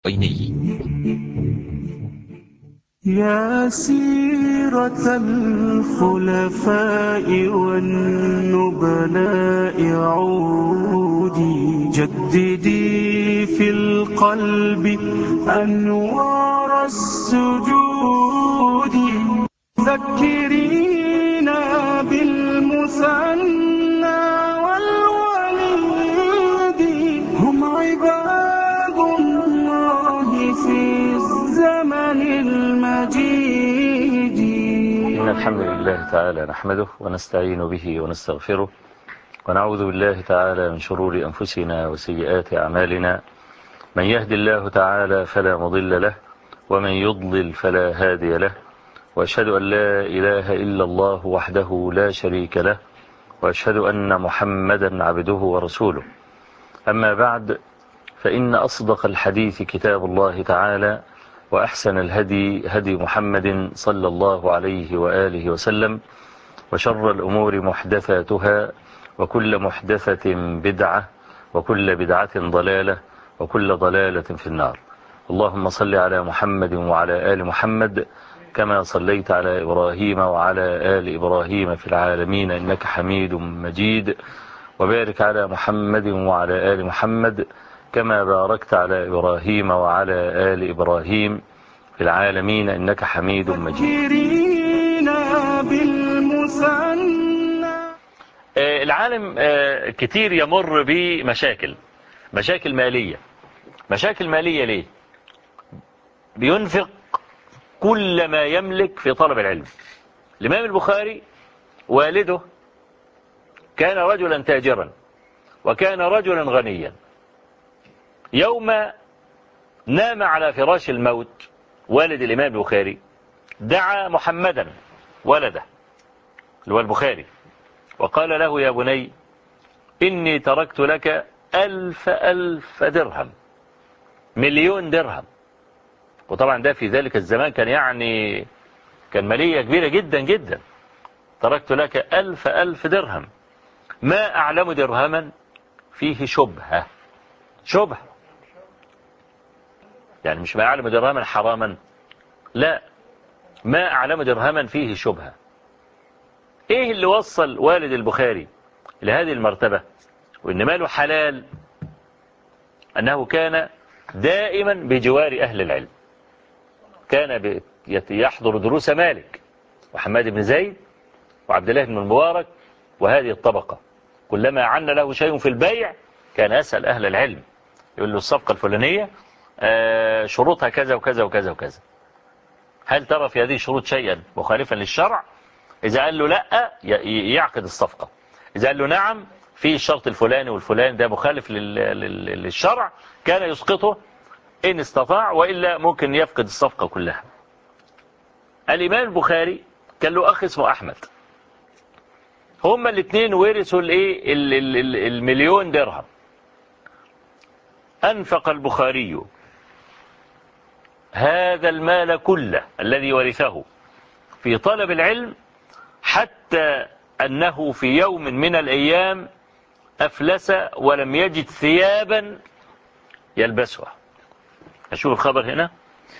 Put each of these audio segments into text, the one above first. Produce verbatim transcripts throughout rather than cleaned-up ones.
يا سيرة الخلفاء والنبلاء عودي جددي في القلب أنوار السجود ذكرينا بالمثنى والوليد هم عباد الله في الزمن المجيد. إن الحمد لله تعالى نحمده ونستعين به ونستغفره ونعوذ بالله تعالى من شرور أنفسنا وسيئات أعمالنا. من يهد الله تعالى فلا مضل له ومن يضلل فلا هادي له، وأشهد أن لا إله إلا الله وحده لا شريك له، وأشهد أن محمدا عبده ورسوله. أما بعد، فإن أصدق الحديث كتاب الله تعالى، وأحسن الهدي هدي محمد صلى الله عليه وآله وسلم، وشر الأمور محدثاتها، وكل محدثة بدعة، وكل بدعة ضلالة، وكل ضلالة في النار. اللهم صل على محمد وعلى آل محمد كما صليت على إبراهيم وعلى آل إبراهيم في العالمين إنك حميد مجيد، وبارك على محمد وعلى آل محمد كما باركت على إبراهيم وعلى آل إبراهيم في العالمين إنك حميد مجيد. العالم كتير يمر بمشاكل مشاكل مالية. مشاكل مالية ليه؟ بينفق كل ما يملك في طلب العلم. الإمام البخاري والده كان رجلا تاجرا وكان رجلا غنيا. يوم نام على فراش الموت والد الإمام البخاري دعا محمدا ولده اللي هو البخاري وقال له: يا بني، إني تركت لك ألف ألف درهم، مليون درهم. وطبعا ده في ذلك الزمان كان يعني كان مالية كبيرة جدا جدا. تركت لك ألف ألف درهم، ما أعلم درهما فيه شبهة. شبهة يعني مش ما أعلم درهما حراما، لا، ما أعلم درهما فيه شبهة. إيه اللي وصل والد البخاري لهذه المرتبة وإن ماله حلال؟ أنه كان دائما بجوار أهل العلم. كان يحضر دروس مالك وحماد بن زيد وعبد الله بن المبارك وهذه الطبقة. كلما عن له شيء في البيع كان أسأل أهل العلم، يقول له: الصفقة الفلانية شروطها كذا وكذا وكذا وكذا، هل ترى في هذه الشروط شيئا مخالفا للشرع؟ إذا قال له لا يعقد الصفقة، إذا قال له نعم في الشرط الفلاني والفلاني ده مخالف للشرع كان يسقطه إن استطاع، وإلا ممكن يفقد الصفقة كلها. الإمام البخاري كان له أخ اسمه أحمد. هما الاثنين ورثوا الايه المليون درهم. أنفق البخاري هذا المال كله الذي ورثه في طلب العلم، حتى أنه في يوم من الأيام أفلس ولم يجد ثيابا يلبسها. أشوف الخبر هنا.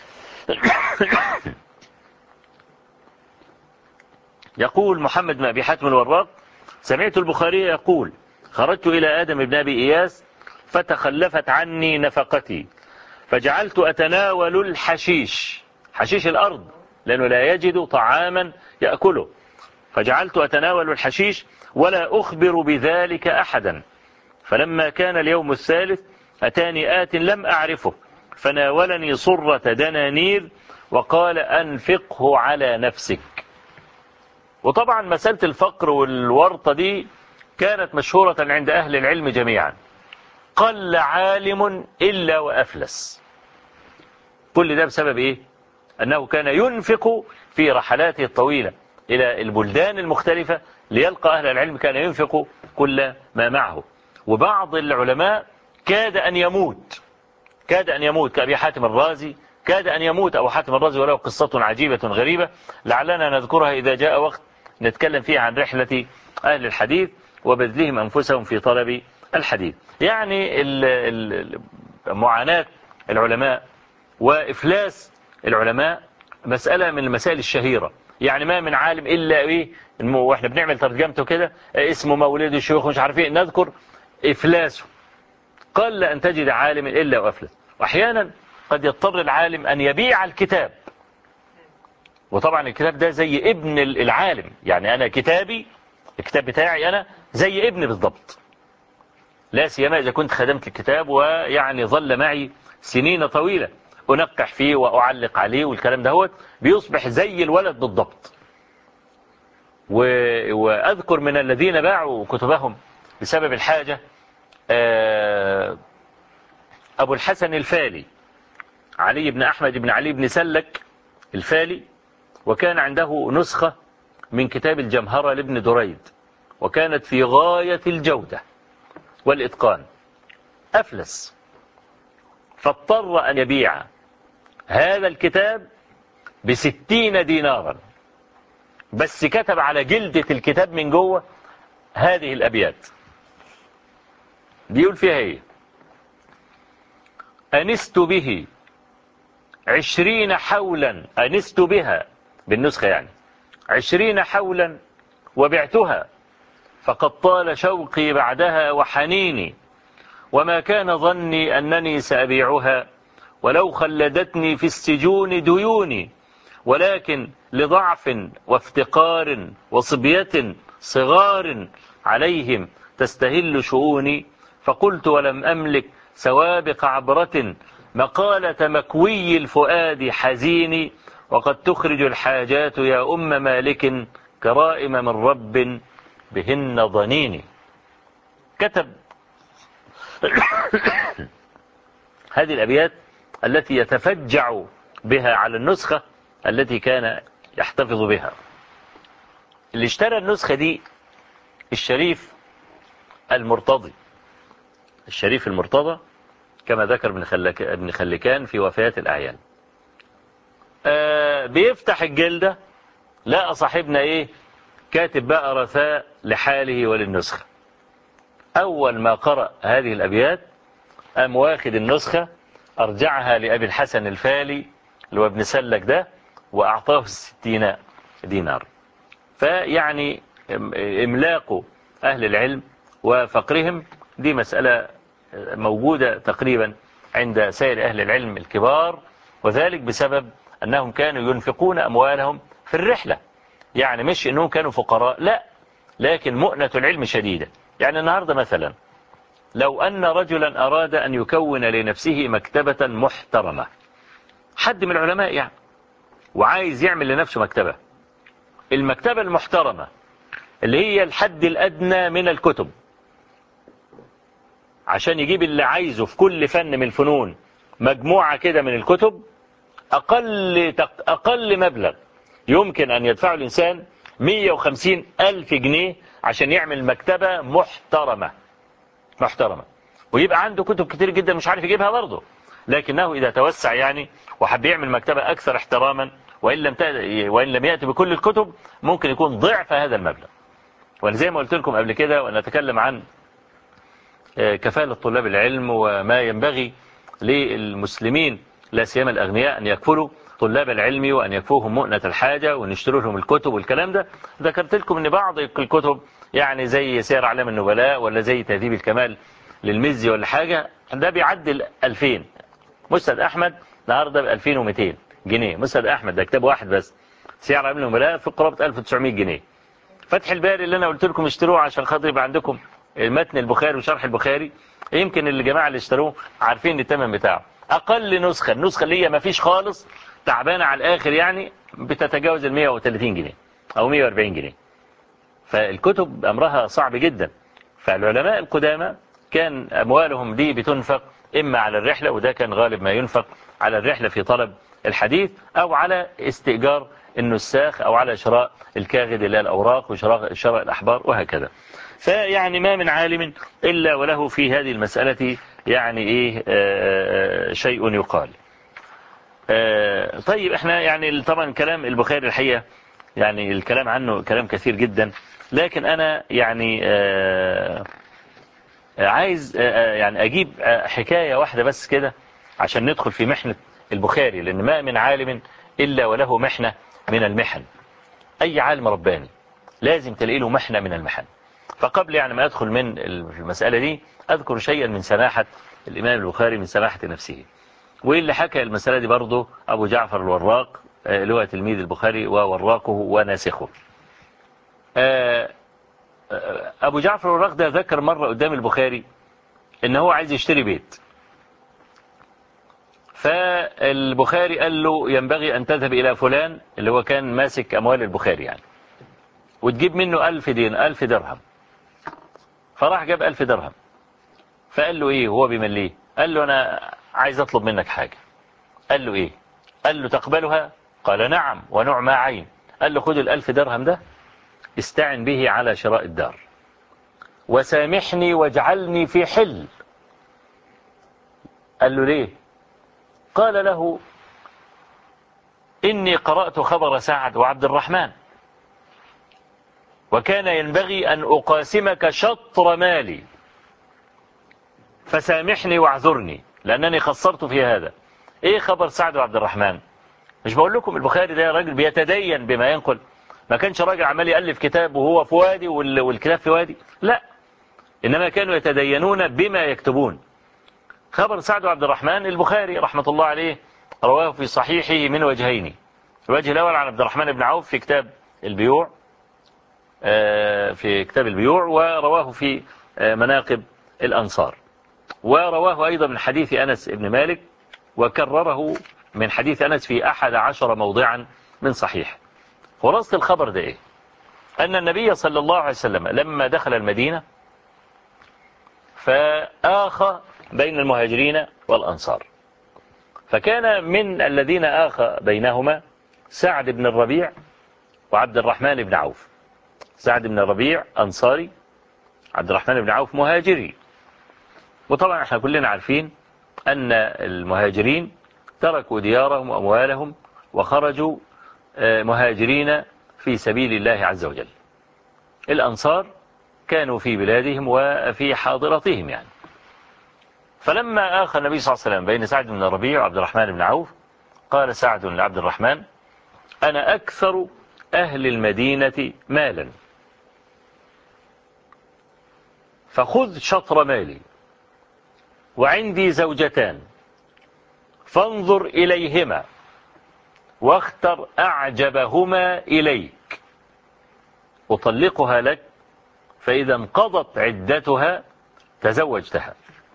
يقول محمد بن أبي حاتم الوراق: سمعت البخاري يقول: خرجت إلى آدم بن أبي إياس فتخلفت عني نفقتي، فجعلت أتناول الحشيش، حشيش الأرض، لأنه لا يجد طعاما يأكله، فجعلت أتناول الحشيش ولا أخبر بذلك أحدا. فلما كان اليوم الثالث أتاني آت لم أعرفه فناولني صرة دنانير وقال: أنفقه على نفسك. وطبعا مسألة الفقر والورطة دي كانت مشهورة عند أهل العلم جميعا. قل عالم إلا وأفلس. كل ده بسبب إيه؟ أنه كان ينفق في رحلاته الطويلة إلى البلدان المختلفة ليلقى أهل العلم، كان ينفق كل ما معه. وبعض العلماء كاد أن يموت كاد أن يموت كأبي حاتم الرازي. كاد أن يموت أبو حاتم الرازي وله قصة عجيبة غريبة لعلنا نذكرها إذا جاء وقت نتكلم فيه عن رحلة أهل الحديث وبذلهم أنفسهم في طلب الحديث. يعني معاناة العلماء وإفلاس العلماء مسألة من المسائل الشهيرة. يعني ما من عالم إلا إيه وإحنا بنعمل ترجمته كده اسمه مولد الشيوخ مش عارفين نذكر إفلاسه. قل أن تجد عالم إلا وأفلس. وأحيانا قد يضطر العالم أن يبيع الكتاب، وطبعا الكتاب ده زي ابن العالم. يعني أنا كتابي الكتاب بتاعي أنا زي ابن بالضبط، لا سيما إذا كنت خدمت الكتاب ويعني ظل معي سنين طويلة أنقح فيه وأعلق عليه والكلام ده هو بيصبح زي الولد بالضبط. وأذكر من الذين باعوا كتبهم بسبب الحاجة أبو الحسن الفالي، علي بن أحمد بن علي بن سلك الفالي، وكان عنده نسخة من كتاب الجمهرة لابن دريد، وكانت في غاية الجودة والإتقان. أفلس، فاضطر أن يبيع هذا الكتاب بستين دينارا، بس كتب على جلدة الكتاب من جوه هذه الأبيات. بيقول فيها ايه؟ أنست به عشرين حولا، أنست بها بالنسخة يعني عشرين حولا وبعتها، فقد طال شوقي بعدها وحنيني، وما كان ظني أنني سأبيعها ولو خلدتني في السجون ديوني، ولكن لضعف وافتقار وصبية صغار عليهم تستهل شؤوني، فقلت ولم أملك سوابق عبرة مقالة مكوي الفؤاد حزيني، وقد تخرج الحاجات يا أم مالك كرائم من رب بهن ضنيني. كتب هذه الأبيات التي يتفجع بها على النسخة التي كان يحتفظ بها. اللي اشترى النسخة دي الشريف المرتضي، الشريف المرتضى كما ذكر ابن خلكان في وفيات الأعيان. آه بيفتح الجلدة لقى صاحبنا ايه كاتب بقى رثاء لحاله وللنسخة. أول ما قرأ هذه الأبيات قام واخد النسخة أرجعها لأبي الحسن الفالي اللي هو ابن سلك ده وأعطاه الستين دينار. فيعني إملاق أهل العلم وفقرهم دي مسألة موجودة تقريبا عند سائر أهل العلم الكبار، وذلك بسبب أنهم كانوا ينفقون أموالهم في الرحلة. يعني مش أنهم كانوا فقراء، لا، لكن مؤنة العلم شديدة. يعني النهاردة مثلا لو أن رجلا أراد أن يكون لنفسه مكتبة محترمة، حد من العلماء يعني، وعايز يعمل لنفسه مكتبة، المكتبة المحترمة اللي هي الحد الأدنى من الكتب، عشان يجيب اللي عايزه في كل فن من الفنون مجموعة كده من الكتب، أقل أقل مبلغ يمكن أن يدفعه الإنسان مئة وخمسين ألف جنيه عشان يعمل مكتبة محترمة محترمة، ويبقى عنده كتب كتير جدا مش عارف يجيبها برضه، لكنه إذا توسع يعني وحب يعمل مكتبة أكثر احتراما، وإن لم وإن لم يأتي بكل الكتب ممكن يكون ضعف هذا المبلغ. وزي ما قلت لكم قبل كده ونتكلم عن كفالة طلاب العلم وما ينبغي للمسلمين لا سيما الأغنياء أن يكفلوا طلاب العلم وأن يكفوهم مؤنة الحاجة ونشتروا لهم الكتب والكلام ده. ذكرت لكم أن بعض الكتب يعني زي سير أعلام النبلاء ولا زي تهذيب الكمال للمزي ولا حاجة ده بيعدل ألفين. مسند أحمد النهارده ب ألفين ومئتين جنيه، مسند أحمد ده كتاب واحد بس. سير أعلام النبلاء في قرابة ألف وتسعمئة جنيه. فتح الباري اللي أنا قلت لكم اشتروه عشان خاطر يبقى عندكم متن البخاري وشرح البخاري، يمكن الجماعة اللي اشتروه عارفين الثمن بتاعه. أقل نسخة النسخة اللي هي ما فيش خالص تعبانة على الآخر يعني بتتجاوز ال مئة وثلاثين جنيه أو مئة وأربعين جنيه. فالكتب أمرها صعب جدا. فالعلماء القدامى كان أموالهم دي بتنفق إما على الرحلة، وده كان غالب ما ينفق على الرحلة في طلب الحديث، أو على استئجار النساخ، أو على شراء الكاغد اللي هي الأوراق وشراء شراء الأحبار وهكذا. فيعني ما من عالم إلا وله في هذه المسألة يعني إيه آه شيء يقال. آه طيب احنا يعني طبعا كلام البخاري الحقيقة يعني الكلام عنه كلام كثير جدا، لكن أنا يعني آه عايز آه يعني أجيب حكاية واحدة بس كده عشان ندخل في محنة البخاري، لأن ما من عالم إلا وله محنة من المحن. أي عالم رباني لازم تلاقي له محنة من المحن. فقبل يعني ما أدخل من المسألة دي أذكر شيئا من سماحة الإمام البخاري، من سماحة نفسه. واللي حكى المسألة دي برضه أبو جعفر الوراق، اللي هو تلميذ البخاري ووراقه وناسخه. أبو جعفر الوراق ده ذكر مرة قدام البخاري إن هو عايز يشتري بيت، فالبخاري قال له ينبغي أن تذهب إلى فلان اللي هو كان ماسك أموال البخاري يعني، وتجيب منه ألف دين ألف درهم. فراح جاب ألف درهم، فقال له إيه هو بيمليه؟ قال له أنا عايز أطلب منك حاجة. قال له إيه؟ قال له تقبلها؟ قال نعم ونعم عين. قال له خد الألف درهم ده استعن به على شراء الدار، وسامحني واجعلني في حل. قال له ليه؟ قال له إني قرأت خبر سعد وعبد الرحمن، وكان ينبغي أن أقاسمك شطر مالي، فسامحني واعذرني لأنني قصرت في هذا. إيه خبر سعد وعبد الرحمن؟ مش بقول لكم البخاري ده راجل بيتدين بما ينقل، ما كانش راجل عمال يألف كتاب وهو في وادي والكتاب في وادي، لا، إنما كانوا يتدينون بما يكتبون. خبر سعد وعبد الرحمن البخاري رحمة الله عليه رواه في صحيحه من وجهين. الوجه الأول عن عبد الرحمن بن عوف في كتاب البيوع، في كتاب البيوع، ورواه في مناقب الأنصار، ورواه أيضا من حديث أنس بن مالك، وكرره من حديث أنس في أحد عشر موضعا من صحيح. خلاصة الخبر ده إيه؟ أن النبي صلى الله عليه وسلم لما دخل المدينة فآخى بين المهاجرين والأنصار، فكان من الذين آخى بينهما سعد بن الربيع وعبد الرحمن بن عوف. سعد بن الربيع أنصاري، عبد الرحمن بن عوف مهاجري. وطبعا احنا كلنا عارفين أن المهاجرين تركوا ديارهم وأموالهم وخرجوا مهاجرين في سبيل الله عز وجل. الأنصار كانوا في بلادهم وفي حاضرتهم يعني. فلما آخى النبي صلى الله عليه وسلم بين سعد بن الربيع وعبد الرحمن بن عوف، قال سعد لعبد الرحمن: أنا أكثر أهل المدينة مالا، فخذ شطر مالي، وعندي زوجتان، فانظر إليهما واختر أعجبهما إليك أطلقها لك، فإذا انقضت عدتها تزوجتها.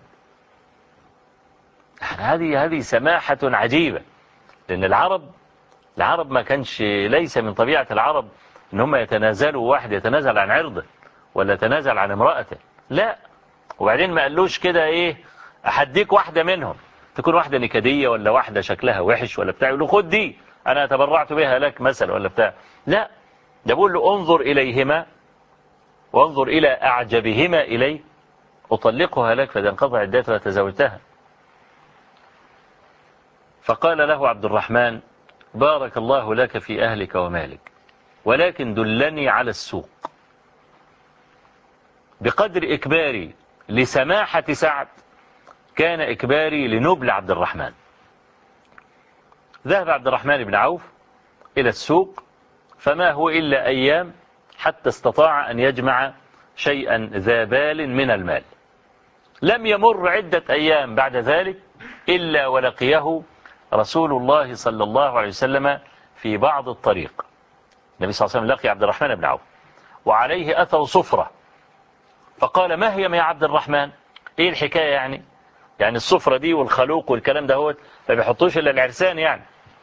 هذه هذه سماحة عجيبة، لأن العرب العرب ما كانش، ليس من طبيعة العرب إن هم يتنازلوا، واحد يتنازل عن عرضه ولا يتنازل عن امرأته، لا. وبعدين ما قالوش كده إيه أحديك واحدة منهم، تكون واحدة نكدية ولا واحدة شكلها وحش ولا بتاع، يقول له خد دي أنا تبرعت بها لك مثلا ولا بتاع، لا، ده بقول له انظر إليهما وانظر إلى أعجبهما إلي أطلقها لك، فإذا انقضى عدتها تزوجتها. فقال له عبد الرحمن: بارك الله لك في أهلك ومالك، ولكن دلني على السوق. بقدر إكباري لسماحة سعد كان إكباري لنبل عبد الرحمن. ذهب عبد الرحمن بن عوف إلى السوق، فما هو إلا أيام حتى استطاع أن يجمع شيئا ذا بال من المال. لم يمر عدة أيام بعد ذلك إلا ولقيه رسول الله صلى الله عليه وسلم في بعض الطريق. النبي صلى الله عليه وسلم لقي عبد الرحمن بن عوف وعليه أثر صفرة، فقال: ما هي يا عبد الرحمن؟ إيه الحكاية يعني؟ يعني الصفرة دي والخلوق والكلام ده هو ما بيحطوش إلا العرسان يعني.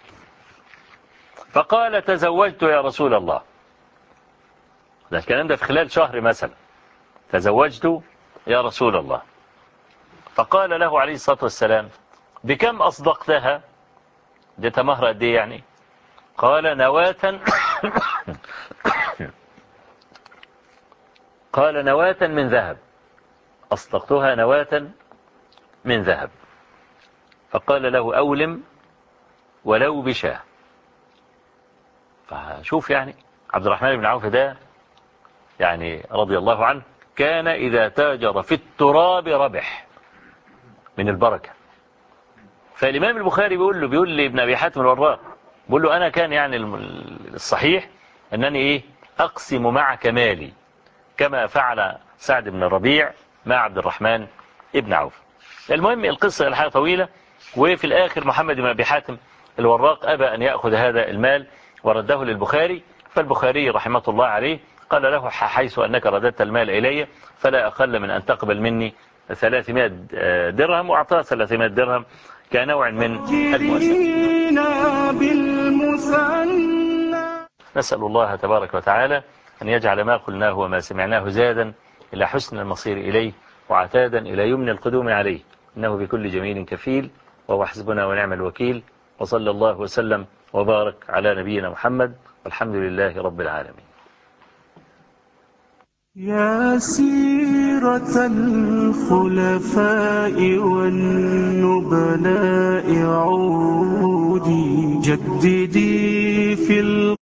فقال: تزوجت يا رسول الله. ده الكلام ده في خلال شهر مثلا. تزوجت يا رسول الله. فقال له عليه الصلاة والسلام: بكم أصدقتها؟ ديت مهر قد ايه يعني؟ قال: نواة قال: نواة من ذهب، أصدقتها نواة من ذهب. فقال له: أولم ولو بشاه. فشوف يعني عبد الرحمن بن عوف ده يعني رضي الله عنه كان إذا تاجر في التراب ربح من البركة. فالإمام البخاري بيقول له بيقول لابن أبي حاتم الوراق، بيقول له أنا كان يعني الصحيح أنني إيه أقسم معك مالي كما فعل سعد بن الربيع مع عبد الرحمن ابن عوف. المهم القصة الحقيقة طويلة، وفي الآخر محمد بن أبي حاتم الوراق أبى أن يأخذ هذا المال ورده للبخاري، فالبخاري رحمة الله عليه قال له حيث أنك رددت المال إلي فلا أقل من أن تقبل مني ثلاثمائة درهم، وأعطاه ثلاثمائة درهم كنوع من المؤسسة. نسأل الله تبارك وتعالى أن يجعل ما قلناه وما سمعناه زادا إلى حسن المصير إليه وعتادا إلى يمن القدوم عليه، إنه بكل جميل كفيل وهو حسبنا ونعم الوكيل. وصلى الله وسلم وبارك على نبينا محمد والحمد لله رب العالمين. يا سيرة الخلفاء والنبلاء عودي جددي في